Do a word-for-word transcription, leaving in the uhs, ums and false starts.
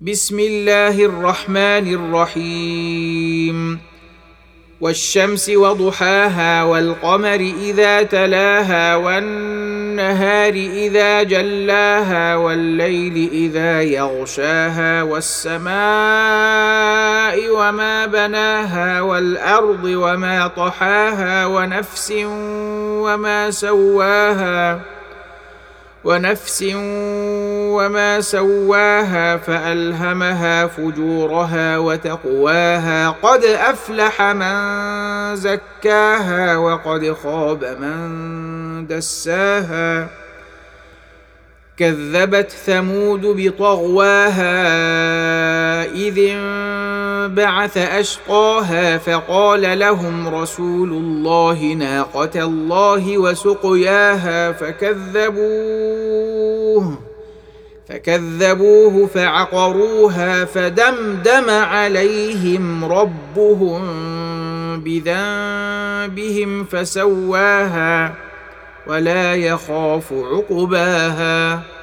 بسم الله الرحمن الرحيم والشمس وضحاها والقمر إذا تلاها والنهار إذا جلاها والليل إذا يغشاها والسماء وما بناها والأرض وما طحاها ونفس وما سواها ونفس وما سواها فألهمها فجورها وتقواها قد أفلح من زكاها وقد خاب من دساها كذبت ثمود بطغواها إذ انبعث أشقاها فقال لهم رسول الله ناقة الله وسقياها فكذبوه فكذبوه فعقروها فدمدم عليهم ربهم بذنبهم فسواها ولا يخاف عقباها